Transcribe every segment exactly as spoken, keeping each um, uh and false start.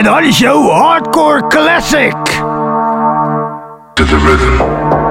Ben Hardy Show Hardcore Classic. To the rhythm.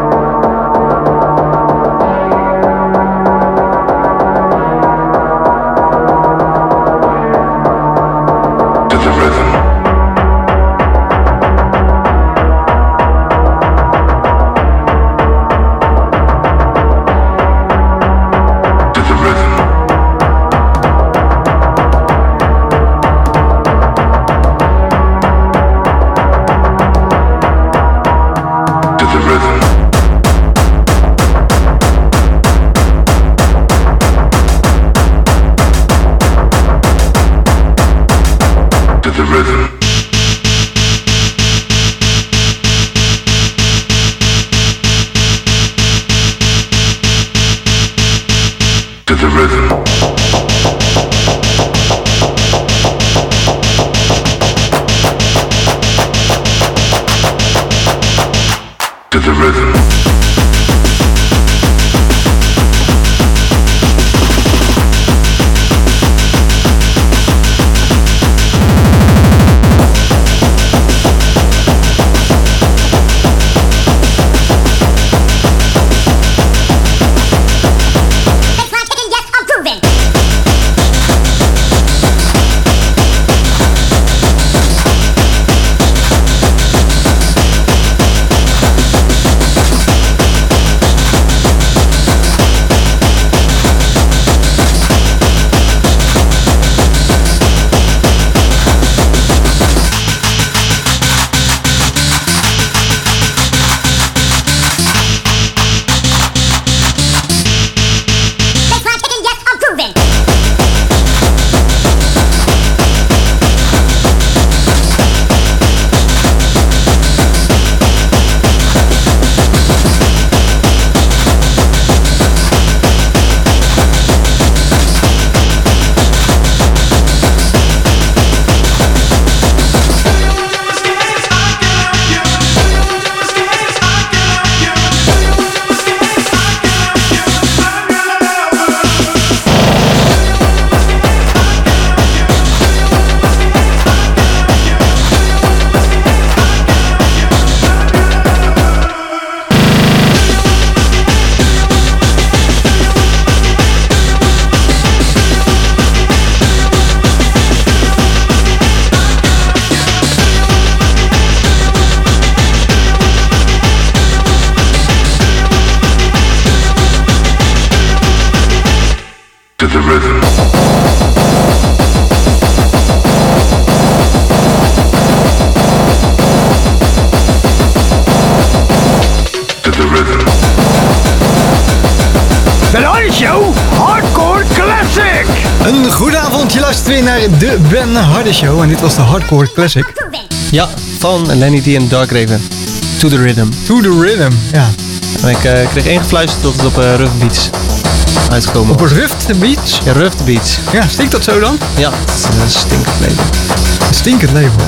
Naar de Ben Hardy Show en dit was de Hardcore Classic. Ja, van Lenny D en Darkraven. To the Rhythm. To the Rhythm, ja. En ik uh, kreeg ingefluisterd dat het op uh, Ruft Beach uitgekomen was. Op Ruft Beach? Ja, Ruft Beach. Ja, stinkt dat zo dan? Ja, het is een stinkend label. Een stinkend label.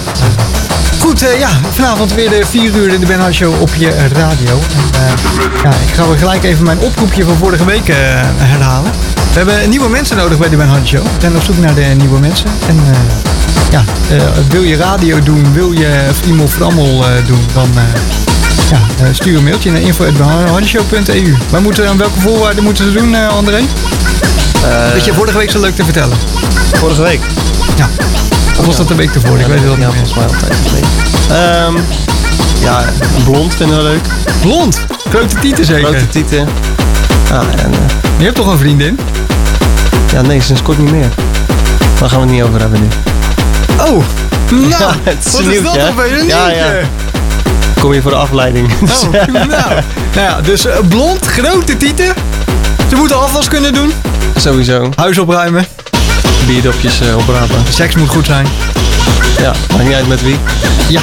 Goed, uh, ja, vanavond weer de vier uur in de Ben Hardy Show op je radio. En, uh, ja, ik ga weer gelijk even mijn oproepje van vorige week uh, herhalen. We hebben nieuwe mensen nodig bij de Ben Hardy Show. We zijn op zoek naar de nieuwe mensen. En uh, ja, uh, wil je radio doen, wil je Friemel Frammel uh, doen, dan uh, ja, uh, stuur een mailtje naar info at ben hardy show punt e u. Wij moeten aan welke voorwaarden moeten ze doen, uh, André? Uh, dat je vorige week zo leuk te vertellen. Vorige week? Ja. Of was dat de week ervoor? Ik weet het wel niet. Ja, volgens mij altijd geleden. Um, ja, blond vinden we leuk. Blond? Grote tieten zeker? Grote tieten. Ah, en, uh, je hebt toch een vriendin? Ja, nee, sinds kort niet meer. Daar gaan we het niet over hebben nu. Oh, nou, ja, het is wat nieuw, is dat dan weer een ja, ja. Kom je voor de afleiding. Oh, nou. nou ja, dus uh, blond, grote tieten. Ze moeten afwas kunnen doen. Sowieso. Huis opruimen. Bierdopjes uh, oprapen. Seks moet goed zijn. Ja, maakt niet uit met wie. Ja.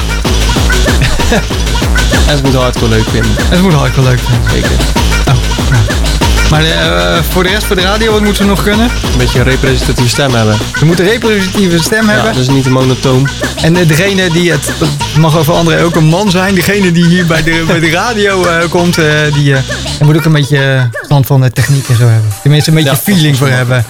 En ze moeten hardcore leuk vinden. En ze moeten hardcore leuk vinden. Zeker. Oh, nou. Maar uh, voor de rest, voor de radio, wat moeten ze nog kunnen? Een beetje een representatieve stem hebben. Ze moeten een representatieve stem ja, hebben. Dus niet een monotoon. En uh, degene die, het mag over André ook een man zijn, degene die hier bij de, bij de radio uh, komt, uh, die uh, moet ook een beetje stand van de techniek en zo hebben. Tenminste een beetje ja, feeling voor hebben.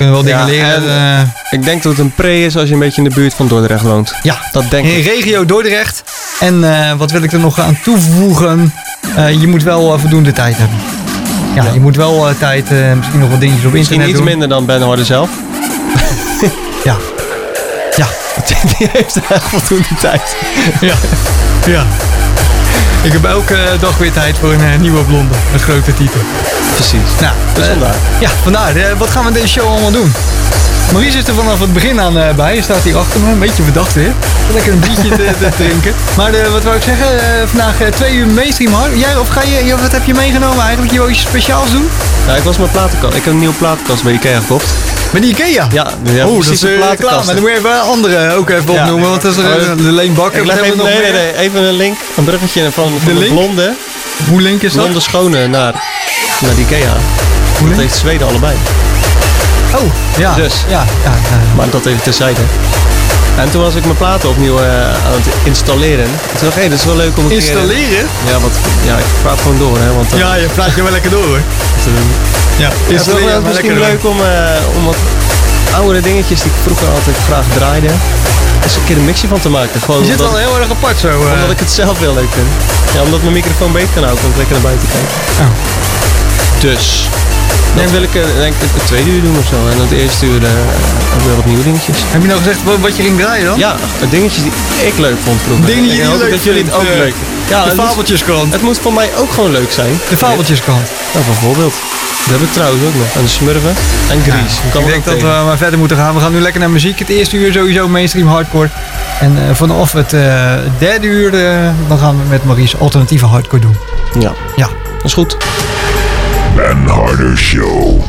Kunnen wel dingen Ja, leren. en- eh, Ik denk dat het een pre is als je een beetje in de buurt van Dordrecht woont. ja, Dat denk in ik. regio Dordrecht. En eh, wat wil ik er nog aan toevoegen? Eh, je moet wel uh, voldoende tijd hebben. Ja, Ja. je moet wel uh, tijd, uh, misschien nog wat dingetjes op Misschien internet iets doen. minder dan Ben Harder zelf. Ja. Ja. Die heeft echt voldoende tijd. Ja. Ja. Ik heb elke dag weer tijd voor een uh, nieuwe blonde. Een grote titel. Precies. Nou, Dus eh, vandaar. ja, vandaar. Uh, wat gaan we deze show allemaal doen? Maurice is er vanaf het begin aan uh, bij. Hij staat hier achter me. Een beetje verdacht weer. Lekker een biertje te, te drinken. Maar uh, wat wou ik zeggen? Uh, vandaag uh, twee uur mainstream hard. Jij, of ga je, wat heb je meegenomen eigenlijk? Je wil iets speciaals doen? Ja, ik was mijn platenkast. Ik heb een nieuwe platenkast bij Ikea gekocht. Met die Ikea? Ja, ja Oh, dat precies is een uh, platenkast. klaar. Maar dan moet je even andere ook even Ja. opnoemen. Want dat is er Oh, uh, dat- de Leen Bakker. Ik leg Wat even, hebben we nog nee, nee, meer? nee, even een link, een bruggetje van, van De de, link? blonde, Hoe link is dat? blonde schone naar, naar de Ikea. Hoe Dat link? heeft Zweden allebei. Oh, ja. Dus. Ja, ja, ja. Maar dat even terzijde. En toen was ik mijn platen opnieuw uh, aan het installeren. En toen dacht ik, hé, dat is wel leuk om een keer... Installeren? Ja, wat, ja, ik praat gewoon door, hè. Want, uh, Ja, je praat je wel lekker door hoor. uh, Ja, ja, het is wel- installeren. het is maar misschien lekker door. leuk om, uh, om wat oudere dingetjes die ik vroeger altijd graag draaide, eens een keer een mixje van te maken. Gewoon Je zit omdat, wel heel erg apart zo. uh. omdat ik het zelf heel leuk vind. Ja, omdat mijn microfoon beter kan houden, kan ik lekker naar buiten kijken. Oh. Dus, dan wil ik uh, denk ik het tweede uur doen of zo. En het eerste uur uh, ook weer wat nieuwe dingetjes. Heb je nou gezegd wat wat je ging draaien dan? Ja, dingetjes die ik leuk vond vroeger. Dingen die Ik je hoop leuk dat jullie het vindt, ook uh, leuk Ja, de het moet, fabeltjeskrant. het moet voor mij ook gewoon leuk zijn. De fabeltjeskrant. Nou, bijvoorbeeld. Dat heb ik trouwens ook nog. En de Smurfen. En Grease. Ja, Kan ik er denk ook dat we tegen. maar verder moeten gaan. We gaan nu lekker naar muziek. Het eerste uur sowieso mainstream hardcore. En uh, vanaf het uh, derde uur uh, dan gaan we met Maurice alternatieve hardcore doen. Ja, Ja. dat is goed. Ben Harder Show.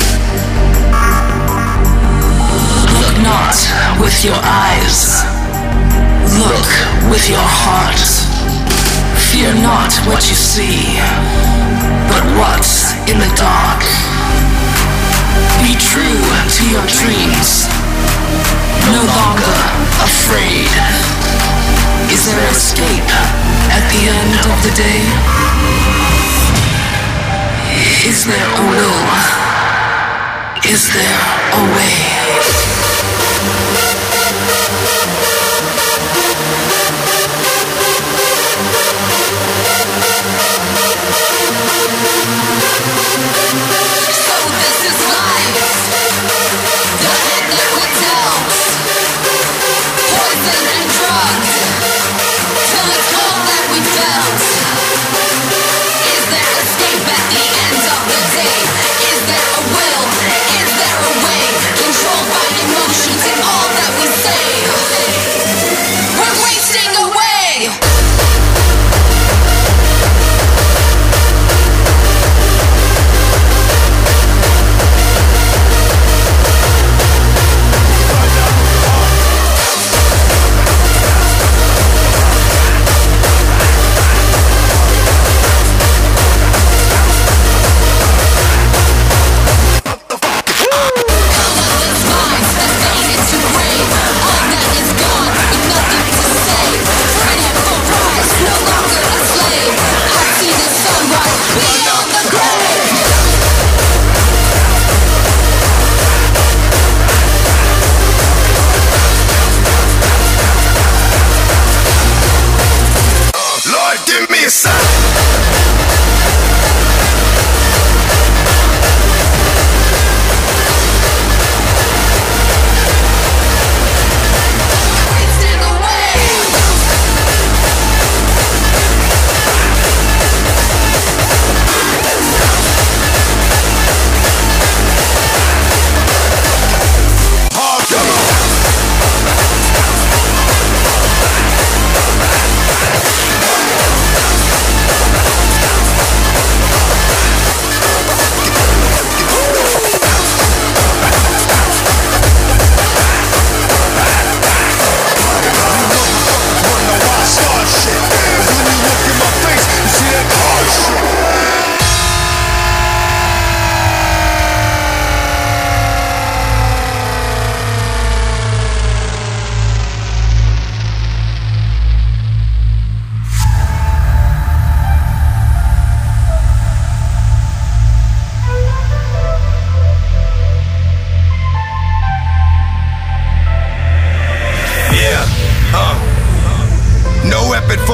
Look not with your eyes. Look with your heart. Fear not what you see, but what's in the dark. Be true to your dreams. No longer afraid. Is there escape at the end of the day? Is there a will? Is there a way? So this is life, the hand that we dealt, poison and drugs, till it's all that we felt. Is there escape at the end of the day? Is there a will? Is there a way? Controlled by emotions and all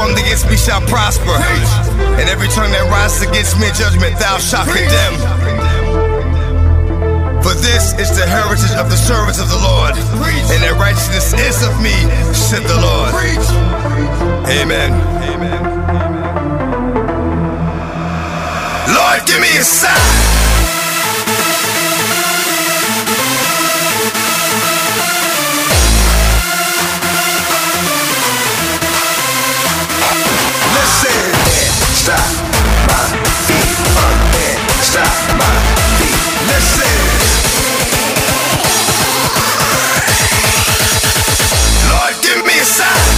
formed against me shall prosper. And every tongue that rises against me in judgment, thou shalt condemn. For this is the heritage of the servants of the Lord, and their righteousness is of me, said the Lord. Amen. Amen. Lord, give me a sign. Stop my feet, unbend. Stop my feet. Listen. Lord, give me a sign.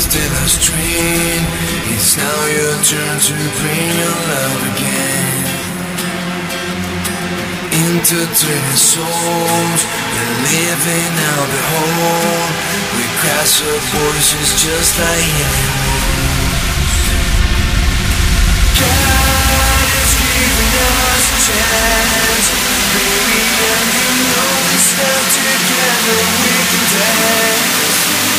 stay the strain. It's now your turn to bring your love again. Intertwining souls, we're living now, behold. We crash our voices just like healing wolves. God is giving us a chance, baby, and you know we stand together, we can dance.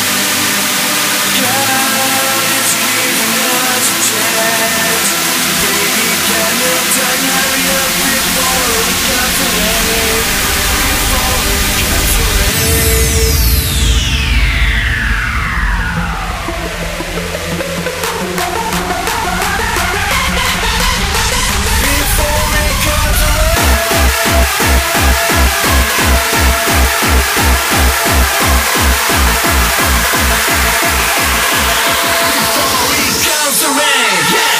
God is giving us a chance, baby, can you turn, hurry up before we come to rain, before we come to rain. Before we come to Before we come to rain, yeah.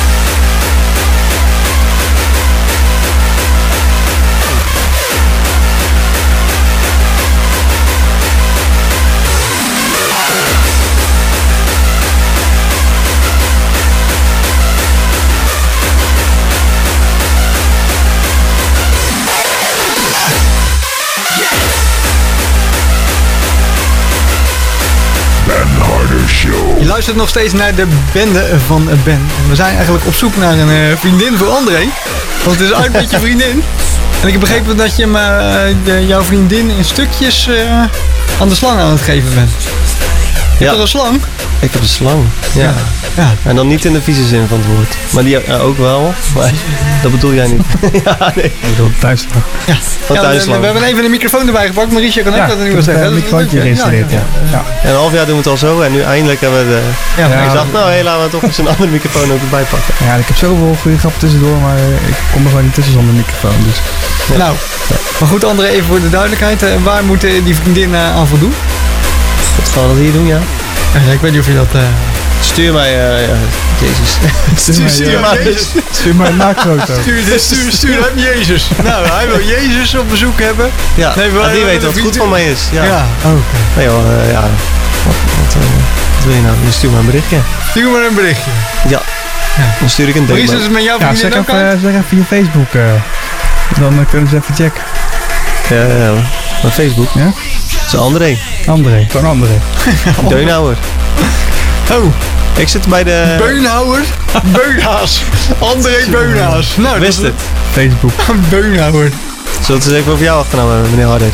Ben Harder Show. Je luistert nog steeds naar de bende van Ben. En we zijn eigenlijk op zoek naar een uh, vriendin voor André. Want het is uit met je vriendin. En ik heb begrepen dat je hem, uh, de, jouw vriendin in stukjes uh, aan de slang aan het geven bent. Je Ja. hebt toch een slang? Ik heb een slang. Ja. Ja. En dan niet in de vieze zin van het woord. Maar die ja, ook wel. Maar dat bedoel jij niet. Ja, nee. Ik bedoel thuislang. Ja. Van Ja, we, thuislang. we hebben even een microfoon erbij gepakt. Mauricio kan ook Ja, dat er niet ik wat heb zeggen. een Dat is microfoontje leuk, geïnstalleerd, ja. Ja. En een half jaar doen we het al zo. En nu eindelijk hebben we de... Ja, En ja. ik dacht, nou hé, laten we toch eens een andere microfoon ook erbij pakken. Ja, ik heb zoveel goede grappen tussendoor, maar eh, ik kom er gewoon niet tussen zonder microfoon. Dus. Nou, maar goed André, even voor de duidelijkheid. Uh, waar moet uh, die vriendin uh, aan voldoen? Wat gaan we dat hier doen, ja? Ja, ik weet niet of je dat... Uh... Stuur mij, uh, ja, jezus. Stuur mij, stuur eh, maar Jezus. Stuur maar een naaktfoto. Stuur, dus stuur, stuur hem Jezus. Nou, hij wil Jezus op bezoek hebben. Ja, Nee, we- maar die we- weet de wat goed vriendin- van mij is. Ja. Ja, oké. Nee joh, uh, ja. Wat, wat, uh, wat wil je nou? Dan stuur maar een berichtje. Stuur maar een berichtje. Ja. Dan stuur ik een Hoe is demo. het met jouw Ja, vriendin zeg ook even, uit? zeg even je Facebook. eh. Dan uh, kunnen ze even checken. Ja, ja, ja. Mijn Facebook. Ja? Dat is André. André, gewoon André. Deunhouwer. Oh, Ik zit bij de... Beunhouwer. Beunhaas. André Beunhaas. Nou, Wist het. Facebook. Een Beunhouwer. Zullen we het eens even over jou achternaam hebben, meneer Harder?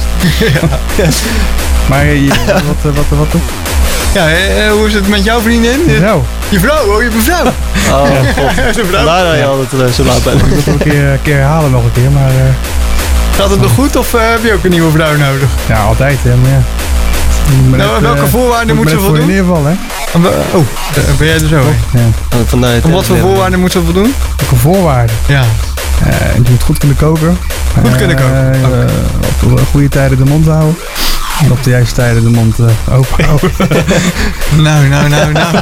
Maar eh, je- wat, eh, wat, wat, wat? Ja, eh, hoe is het met jouw vriendin? Zo. Je vrouw, oh, je hebt een vrouw. Oh, god. Een vrouw. Vandaar dat je altijd uh, zo laat bent. Ik moet het nog een keer, een keer herhalen nog een keer, maar eh, Gaat het nog goed of uh, heb je ook een nieuwe vrouw nodig? ja, altijd. Hè, maar ja. Maar Nou, net, welke eh, voorwaarden moet maar ze net voor je voldoen? neervallen, hè? Oh, uh, ben jij er zo? hè? Ja. Vandaar het Om wat voor voorwaarden moet ze voldoen? Welke voorwaarden? Ja. Eh, je moet goed kunnen koken. Goed kunnen koken. Eh, Oké. Op de goede tijden de mond houden. En op de juiste tijden de mond uh, open houden. Nou, nou, nou, nou.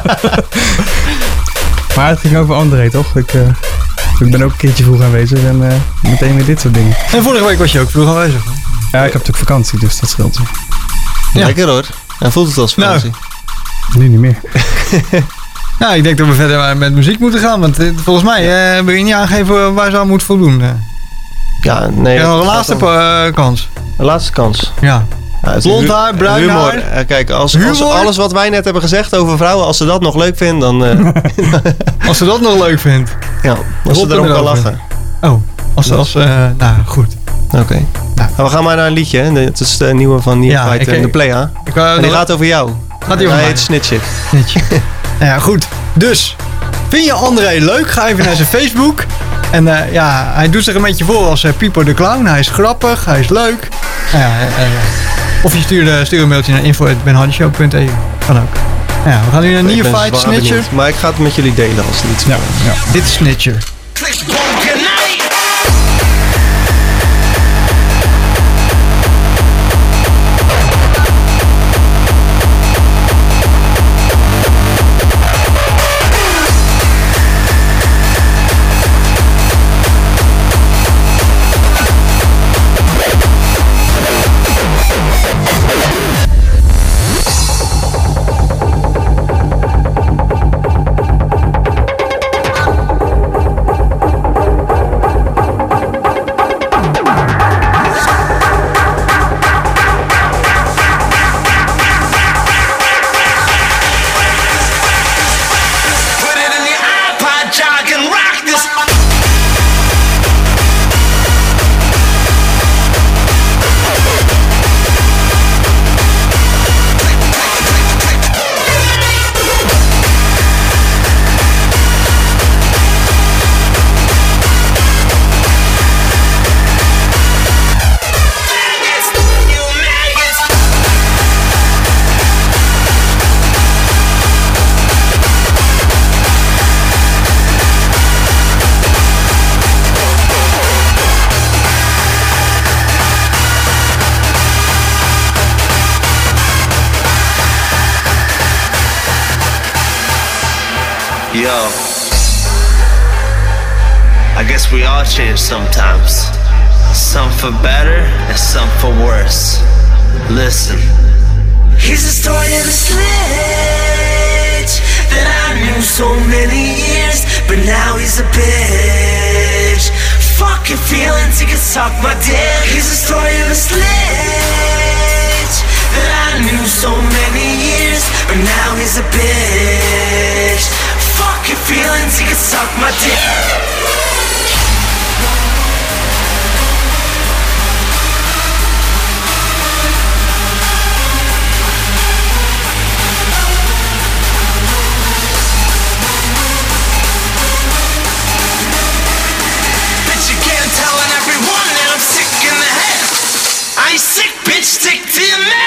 Maar het ging over André, toch? Ik, uh, ik ben ook een keertje vroeg aanwezig en uh, meteen weer dit soort dingen. En vorige week was je ook vroeg aanwezig. Ja, ik heb natuurlijk vakantie, dus dat scheelt. Ja. Lekker hoor. En voelt het als vakantie? Nu niet meer. Nou, ik denk dat we verder met muziek moeten gaan. Want eh, volgens mij uh, wil je niet aangeven waar ze aan moet voldoen. Uh. Ja, nee. Ja, dat de gaat laatste dan- uh, kans. De laatste kans. Ja. Ja, het is Blond hu- haar, bruin humor. haar. Eh, Kijk, als, als Humor. alles wat wij net hebben gezegd over vrouwen, als ze dat nog leuk vindt, dan... eh, Als ze dat nog leuk vindt. ja, als ze Rotten erom kan erover. lachen. Oh, als ze als... Uh, nou, goed. Oké. Nou, we gaan maar naar een liedje. hè. Het is de nieuwe van Ja, Neophyte ik- en de Playa. Ik, uh, En die gaat over jou. Gaat die over Hij mij? heet Snitchik. Netje. Nou ja, goed. Dus, vind je André leuk? Ga even naar zijn Facebook. En uh, ja, hij doet zich een beetje voor als uh, Pipo de Clown. Hij is grappig, hij is leuk. Nou ja, uh, of je stuurt, uh, stuur een mailtje naar info at benhardershow punt e u. Kan ook. Nou ja, we gaan nu naar Ik ben Neophyte, zwaar Snitcher. benieuwd. Maar ik ga het met jullie delen als het iets Ja, ja. Dit is Snitcher. Yo, I guess we all change sometimes. Some for better and some for worse. Listen. Here's the story of the sledge that I knew so many years, but now he's a bitch. Fucking feelings, he can suck my dick. Here's the story of the sledge that I knew so many years, but now he's a bitch. Fucking feelings, he can suck my dick. I ain't sick, bitch, stick to your man.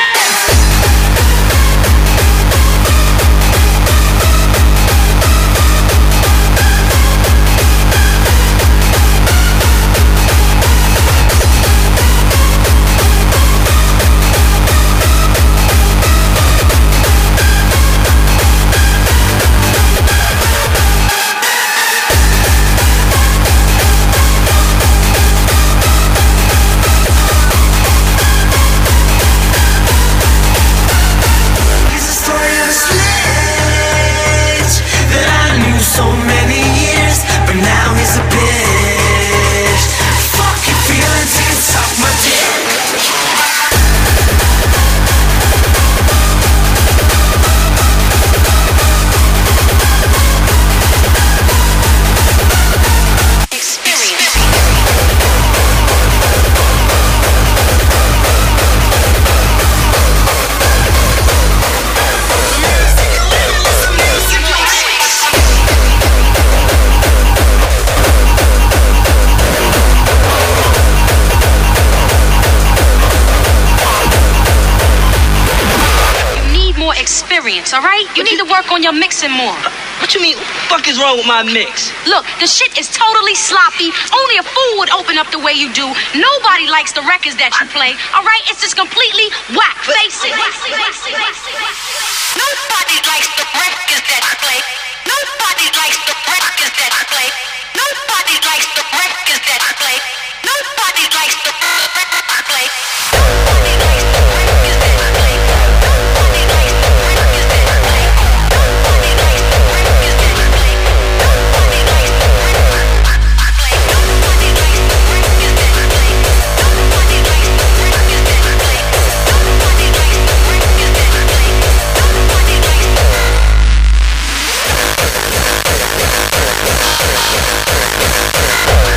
Alright? You need to work on your mixing more. What you mean? What the fuck is wrong with my mix? Look, the shit is totally sloppy. Only a fool would open up the way you do. Nobody likes the records that you play. Alright? It's just completely whack. Face it. Nobody likes the records that you play. Nobody likes the records that you play. Nobody likes the records that you play. Nobody likes the records that you play. Nobody likes the records that you play. Yeah.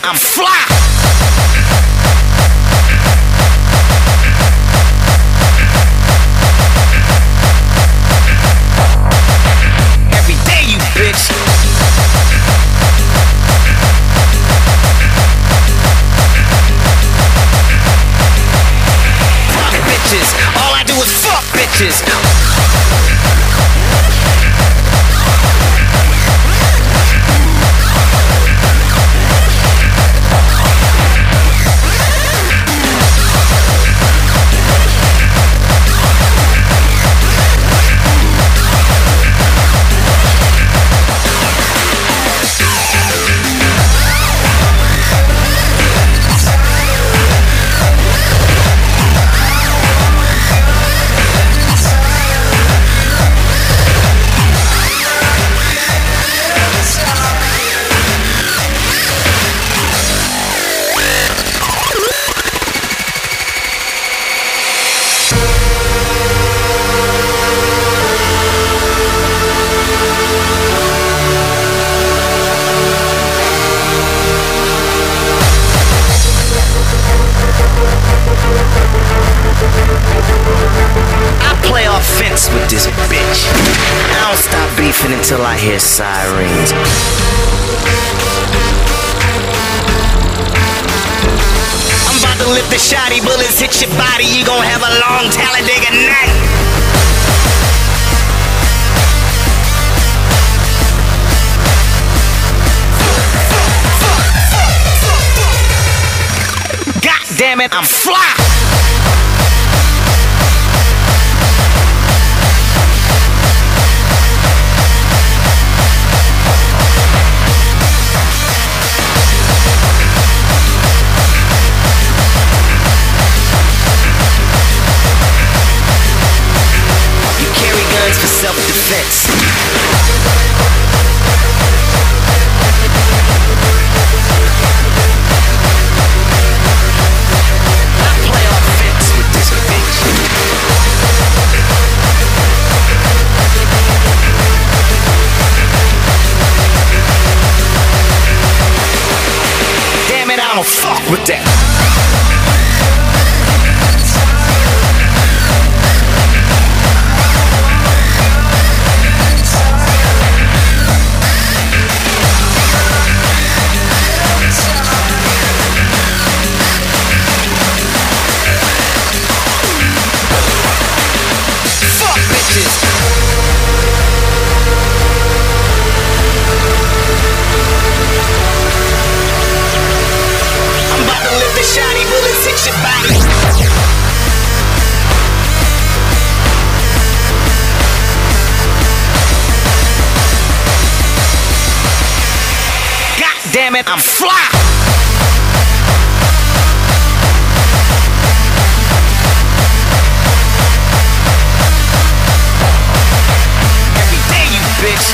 I'm fly. Every day, you bitch. Fuck bitches. All I do is fuck bitches. With this bitch, I don't stop beefing until I hear sirens. I'm about to lift the shotty, bullets hit your body. You gon' have a long Talladega night. God damn it, I'm fly. For self-defense. I play offense with this bitch. Damn it, I don't fuck with that. Damn it, I'm fly. Every day, you bitch.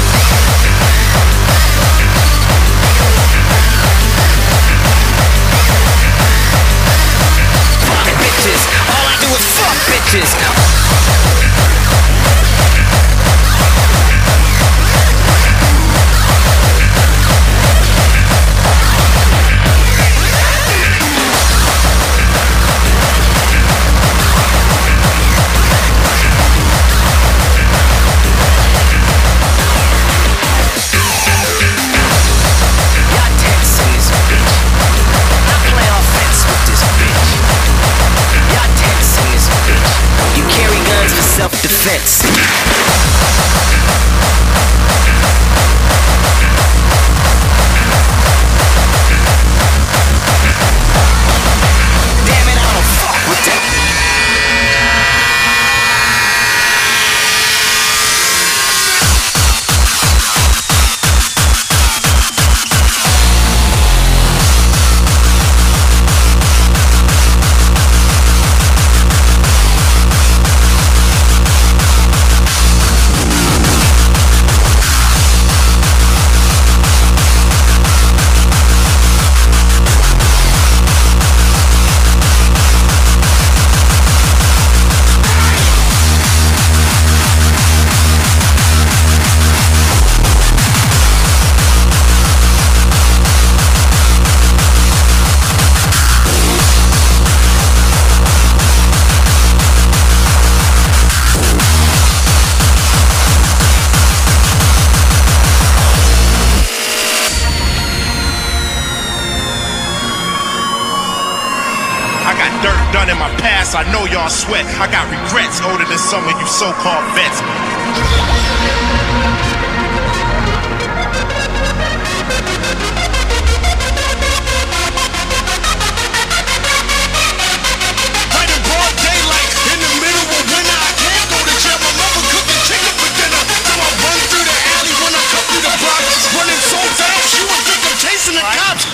Fuck bitches. All I do is fuck bitches. done in my past, I know y'all sweat. I got regrets older than some of you so-called vets. Right in broad daylight, in the middle of winter, I can't go to jail. My mother cooking chicken for dinner. So I run through the alley when I come through the block, running so fast, you would think I'm chasing the cops.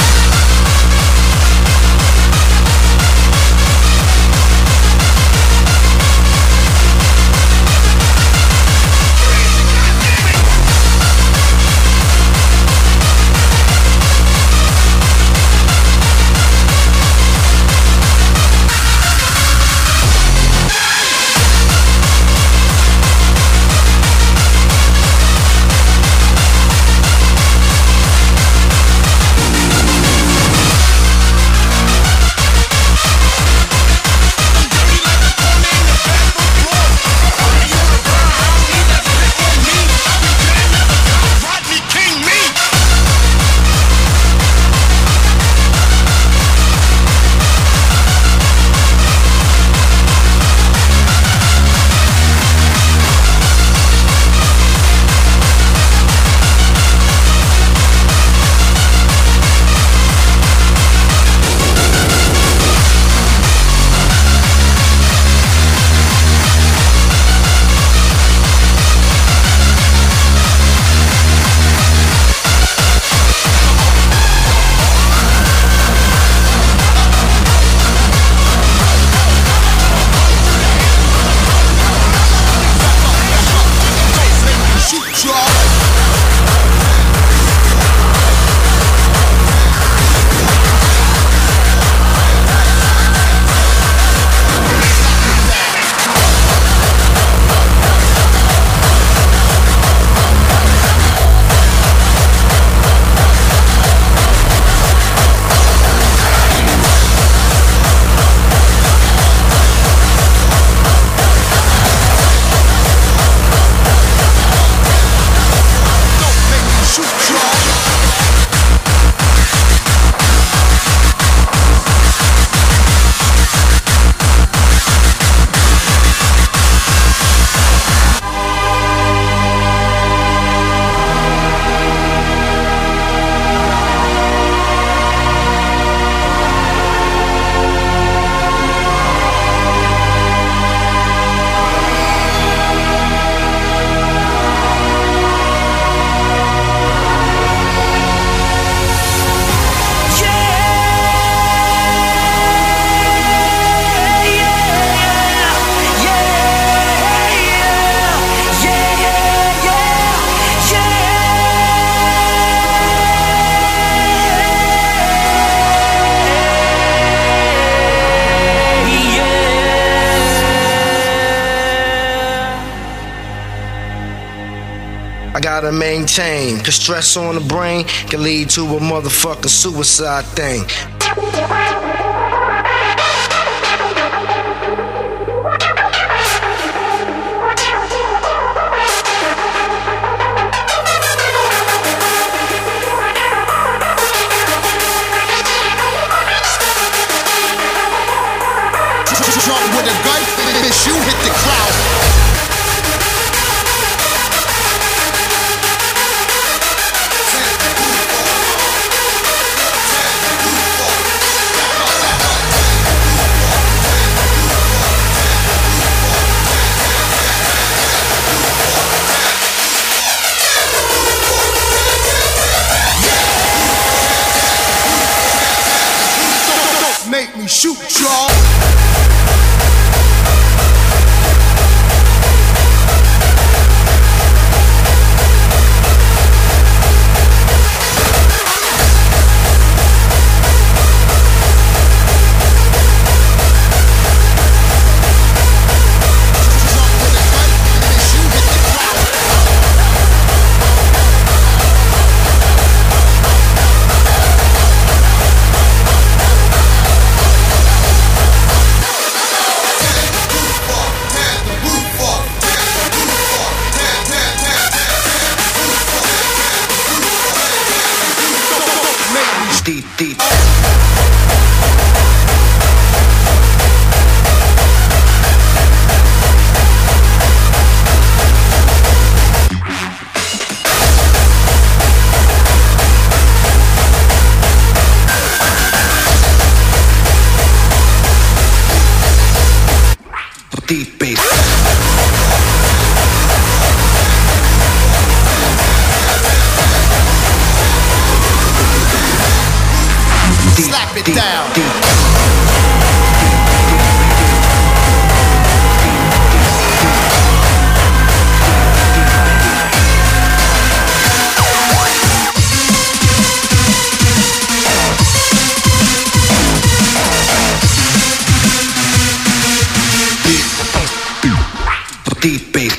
Gotta maintain, cause stress on the brain can lead to a motherfucking suicide thing. Drunk with a gun, bitch, you hit the crowd. Make me shoot y'all. deep, deep. it down. Deep bass.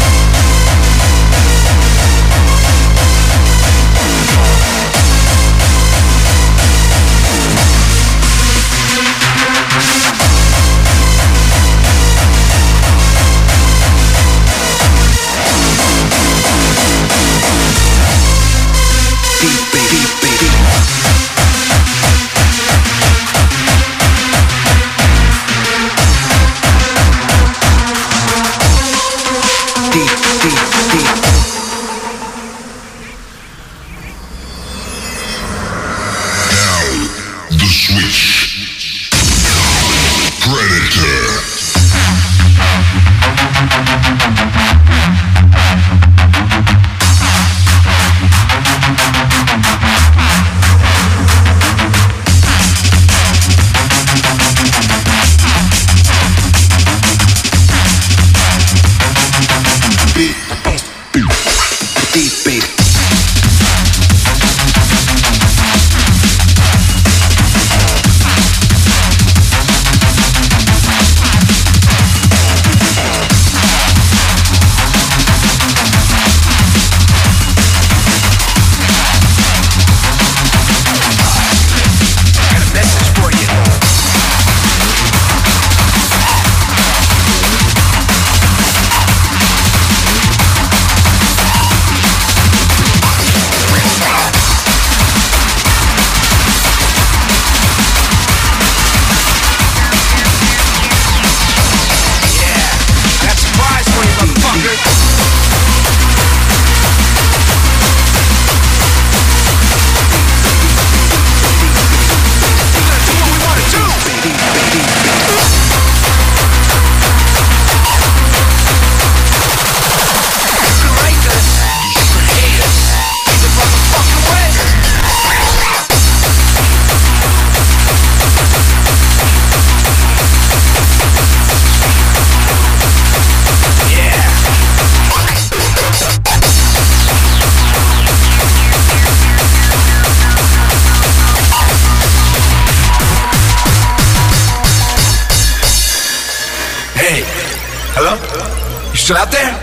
Still out there?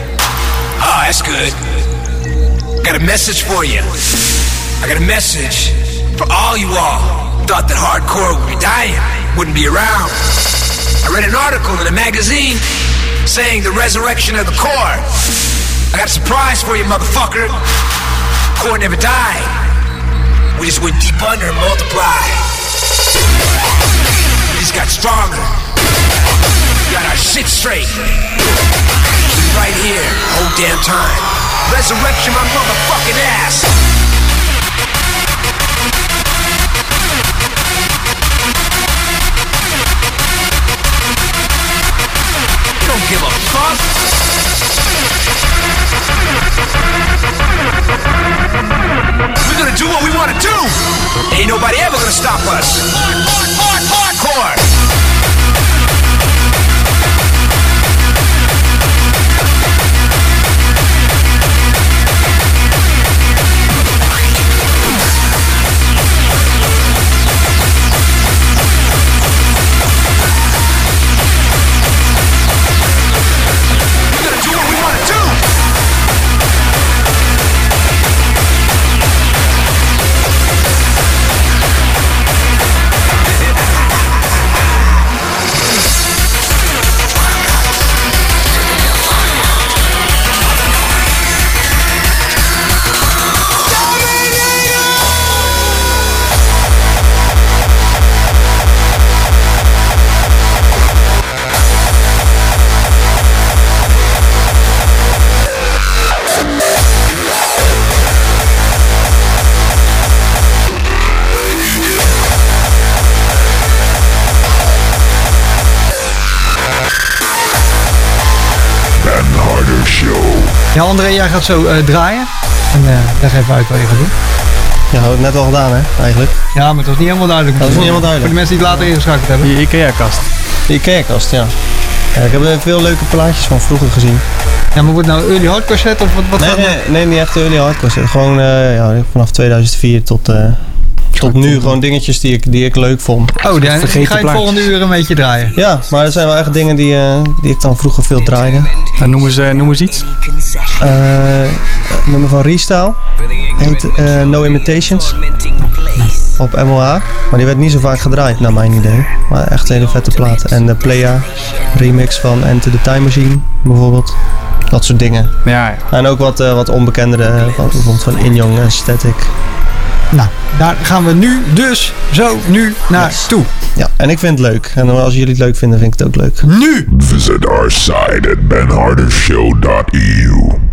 Oh, that's good. Got a message for you. I got a message for all you all who thought that hardcore would be dying, wouldn't be around. I read an article in a magazine saying the resurrection of the core. I got a surprise for you, motherfucker. Core never died. We just went deep under and multiplied. We just got stronger. We got our shit straight. Right here, whole damn time. Resurrection my motherfucking ass. You don't give a fuck. We're gonna do what we wanna do. Ain't nobody ever gonna stop us. Hard, hard, hard, hardcore. Ja, André, jij gaat zo uh, draaien. En uh, leg even uit wat je gaat doen. Ja, dat net al gedaan hè, eigenlijk. Ja, maar het was niet helemaal duidelijk. Dat is niet helemaal duidelijk. Voor de mensen die het later ingeschakeld hebben. Die IKEA-kast. De IKEA-kast, ja. Ja, ik heb er veel leuke plaatjes van vroeger gezien. Ja, maar wordt het nou early hardcore set of wat? wat nee, gaat nee, nee, niet echt early hardcore set. Gewoon uh, ja, vanaf tweeduizend vier tot, uh, tot nu gewoon dingetjes die ik, die ik leuk vond. Oh, die, die ga je het volgende uur een beetje draaien? Ja, maar er zijn wel echt dingen die, uh, die ik dan vroeger veel draaide. En noem, eens, uh, noem eens iets. Uh, nummer van Restyle. Heet uh, No Imitations. Op M L H. Maar die werd niet zo vaak gedraaid, naar mijn idee. Maar echt een hele vette plaat. En de Playa remix van Enter the Time Machine, bijvoorbeeld. Dat soort dingen. Ja, ja. En ook wat, uh, wat onbekendere, van, bijvoorbeeld van In Young en Static. Nou, daar gaan we nu dus zo nu naartoe. Ja, en ik vind het leuk. En als jullie het leuk vinden, vind ik het ook leuk. Nu! Visit our site at ben harder show dot e u.